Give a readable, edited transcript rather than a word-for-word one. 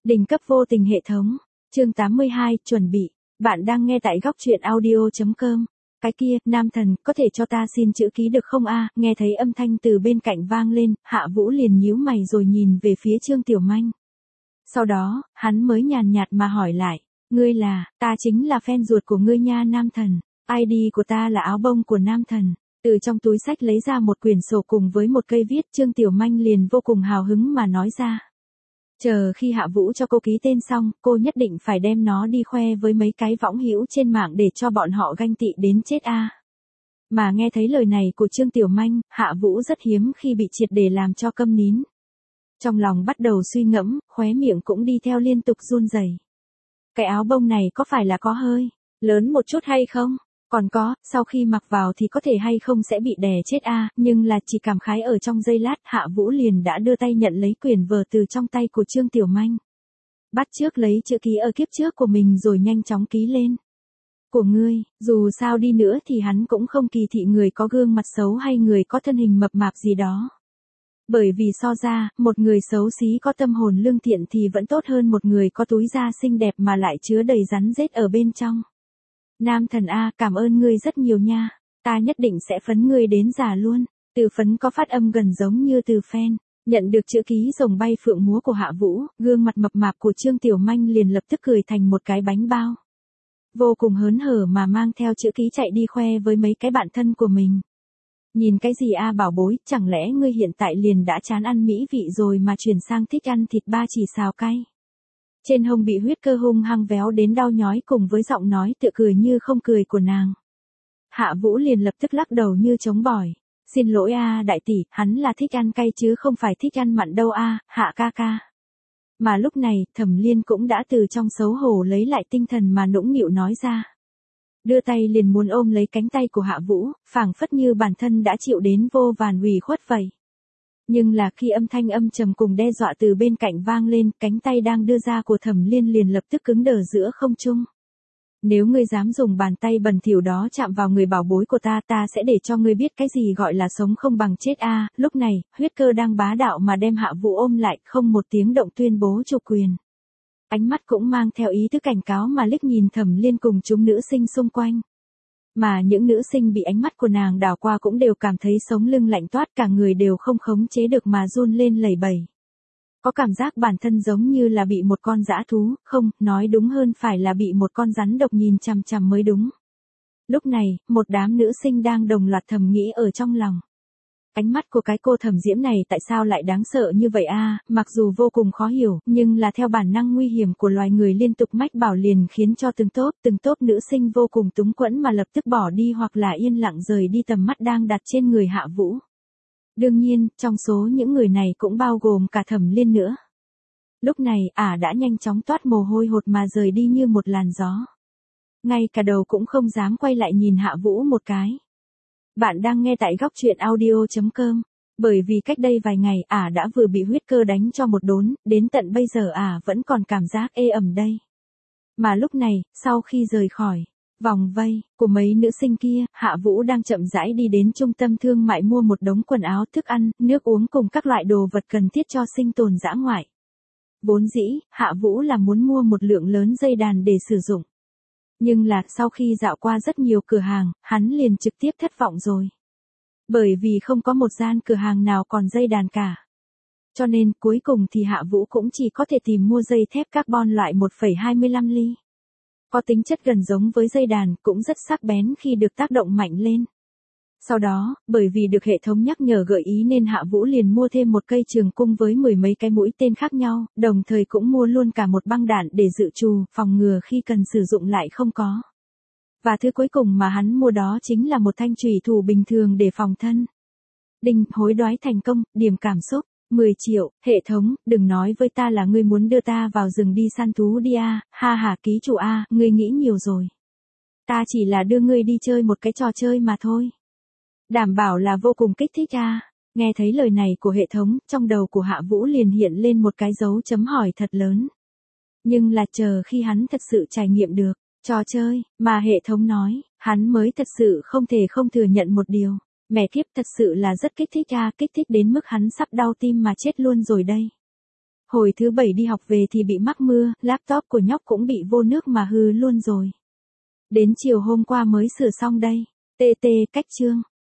Đỉnh cấp vô tình hệ thống. Chương 82, chuẩn bị. Bạn đang nghe tại góc truyện audio.com. Cái kia, nam thần, có thể cho ta xin chữ ký được không a? Nghe thấy âm thanh từ bên cạnh vang lên, Hạ Vũ liền nhíu mày rồi nhìn về phía Trương Tiểu Manh. Sau đó, hắn mới nhàn nhạt mà hỏi lại, ngươi là, ta chính là fan ruột của ngươi nha nam thần, ID của ta là áo bông của nam thần. Từ trong túi sách lấy ra một quyển sổ cùng với một cây viết, Trương Tiểu Manh liền vô cùng hào hứng mà nói ra. Chờ khi Hạ Vũ cho cô ký tên xong, cô nhất định phải đem nó đi khoe với mấy cái võng hữu trên mạng để cho bọn họ ganh tị đến chết a. Mà nghe thấy lời này của Trương Tiểu Manh, Hạ Vũ rất hiếm khi bị triệt để làm cho câm nín. Trong lòng bắt đầu suy ngẫm, khóe miệng cũng đi theo liên tục run rẩy. Cái áo bông này có phải là có hơi lớn một chút hay không? Còn có, sau khi mặc vào thì có thể hay không sẽ bị đè chết a, nhưng là chỉ cảm khái ở trong giây lát, Hạ Vũ liền đã đưa tay nhận lấy quyển vở từ trong tay của Trương Tiểu Manh. Bắt trước lấy chữ ký ở kiếp trước của mình rồi nhanh chóng ký lên. Của ngươi, dù sao đi nữa thì hắn cũng không kỳ thị người có gương mặt xấu hay người có thân hình mập mạp gì đó. Bởi vì so ra, một người xấu xí có tâm hồn lương thiện thì vẫn tốt hơn một người có túi da xinh đẹp mà lại chứa đầy rắn rết ở bên trong. Nam thần a, cảm ơn ngươi rất nhiều nha, ta nhất định sẽ phấn ngươi đến già luôn. Từ phấn có phát âm gần giống như từ phen. Nhận được chữ ký rồng bay phượng múa của Hạ Vũ, gương mặt mập mạp của Trương Tiểu Manh liền lập tức cười thành một cái bánh bao. Vô cùng hớn hở mà mang theo chữ ký chạy đi khoe với mấy cái bạn thân của mình. Nhìn cái gì a bảo bối, chẳng lẽ ngươi hiện tại liền đã chán ăn mỹ vị rồi mà chuyển sang thích ăn thịt ba chỉ xào cay? Trên hông bị huyết cơ hung hăng véo đến đau nhói cùng với giọng nói tựa cười như không cười của nàng. Hạ Vũ liền lập tức lắc đầu như chống bỏi. Xin lỗi a đại tỷ, hắn là thích ăn cay chứ không phải thích ăn mặn đâu a, Hạ ca ca. Mà lúc này, Thẩm Liên cũng đã từ trong xấu hổ lấy lại tinh thần mà nũng nịu nói ra. Đưa tay liền muốn ôm lấy cánh tay của Hạ Vũ, phảng phất như bản thân đã chịu đến vô vàn ủy khuất vậy. Nhưng là khi âm thanh âm trầm cùng đe dọa từ bên cạnh vang lên, cánh tay đang đưa ra của Thẩm Liên liền lập tức cứng đờ giữa không trung. Nếu ngươi dám dùng bàn tay bẩn thỉu đó chạm vào người bảo bối của ta, ta sẽ để cho ngươi biết cái gì gọi là sống không bằng chết a. Lúc này, huyết cơ đang bá đạo mà đem Hạ Vũ ôm lại, không một tiếng động tuyên bố chủ quyền. Ánh mắt cũng mang theo ý thức cảnh cáo mà liếc nhìn Thẩm Liên cùng chúng nữ sinh xung quanh. Mà những nữ sinh bị ánh mắt của nàng đảo qua cũng đều cảm thấy sống lưng lạnh toát, cả người đều không khống chế được mà run lên lẩy bẩy. Có cảm giác bản thân giống như là bị một con dã thú, không, nói đúng hơn phải là bị một con rắn độc nhìn chằm chằm mới đúng. Lúc này, một đám nữ sinh đang đồng loạt thầm nghĩ ở trong lòng. Ánh mắt của cái cô Thẩm Diễm này tại sao lại đáng sợ như vậy a? Mặc dù vô cùng khó hiểu, nhưng là theo bản năng nguy hiểm của loài người liên tục mách bảo liền khiến cho từng tốp nữ sinh vô cùng túng quẫn mà lập tức bỏ đi hoặc là yên lặng rời đi tầm mắt đang đặt trên người Hạ Vũ. Đương nhiên, trong số những người này cũng bao gồm cả Thẩm Liên nữa. Lúc này, đã nhanh chóng toát mồ hôi hột mà rời đi như một làn gió. Ngay cả đầu cũng không dám quay lại nhìn Hạ Vũ một cái. Bạn đang nghe tại góc truyện audio.com. Bởi vì cách đây vài ngày, đã vừa bị huyết cơ đánh cho một đốn, đến tận bây giờ vẫn còn cảm giác ê ẩm đây. Mà lúc này, sau khi rời khỏi vòng vây của mấy nữ sinh kia, Hạ Vũ đang chậm rãi đi đến trung tâm thương mại mua một đống quần áo, thức ăn, nước uống cùng các loại đồ vật cần thiết cho sinh tồn dã ngoại. Vốn dĩ, Hạ Vũ là muốn mua một lượng lớn dây đàn để sử dụng. Nhưng là sau khi dạo qua rất nhiều cửa hàng, hắn liền trực tiếp thất vọng rồi. Bởi vì không có một gian cửa hàng nào còn dây đàn cả. Cho nên cuối cùng thì Hạ Vũ cũng chỉ có thể tìm mua dây thép carbon loại 1,25 ly. Có tính chất gần giống với dây đàn, cũng rất sắc bén khi được tác động mạnh lên. Sau đó, bởi vì được hệ thống nhắc nhở gợi ý nên Hạ Vũ liền mua thêm một cây trường cung với mười mấy cái mũi tên khác nhau, đồng thời cũng mua luôn cả một băng đạn để dự trù, phòng ngừa khi cần sử dụng lại không có. Và thứ cuối cùng mà hắn mua đó chính là một thanh chùy thủ bình thường để phòng thân. Đinh, hối đoái thành công, điểm cảm xúc, 10 triệu, hệ thống, đừng nói với ta là ngươi muốn đưa ta vào rừng đi săn thú đi a, ha ha ký chủ a, ngươi nghĩ nhiều rồi. Ta chỉ là đưa ngươi đi chơi một cái trò chơi mà thôi. Đảm bảo là vô cùng kích thích a. Nghe thấy lời này của hệ thống, trong đầu của Hạ Vũ liền hiện lên một cái dấu chấm hỏi thật lớn. Nhưng là chờ khi hắn thật sự trải nghiệm được trò chơi mà hệ thống nói, hắn mới thật sự không thể không thừa nhận một điều. Mẹ kiếp, thật sự là rất kích thích a, kích thích đến mức hắn sắp đau tim mà chết luôn rồi đây. Hồi thứ 7 đi học về thì bị mắc mưa, laptop của nhóc cũng bị vô nước mà hư luôn rồi. Đến chiều hôm qua mới sửa xong đây. TT cách chương.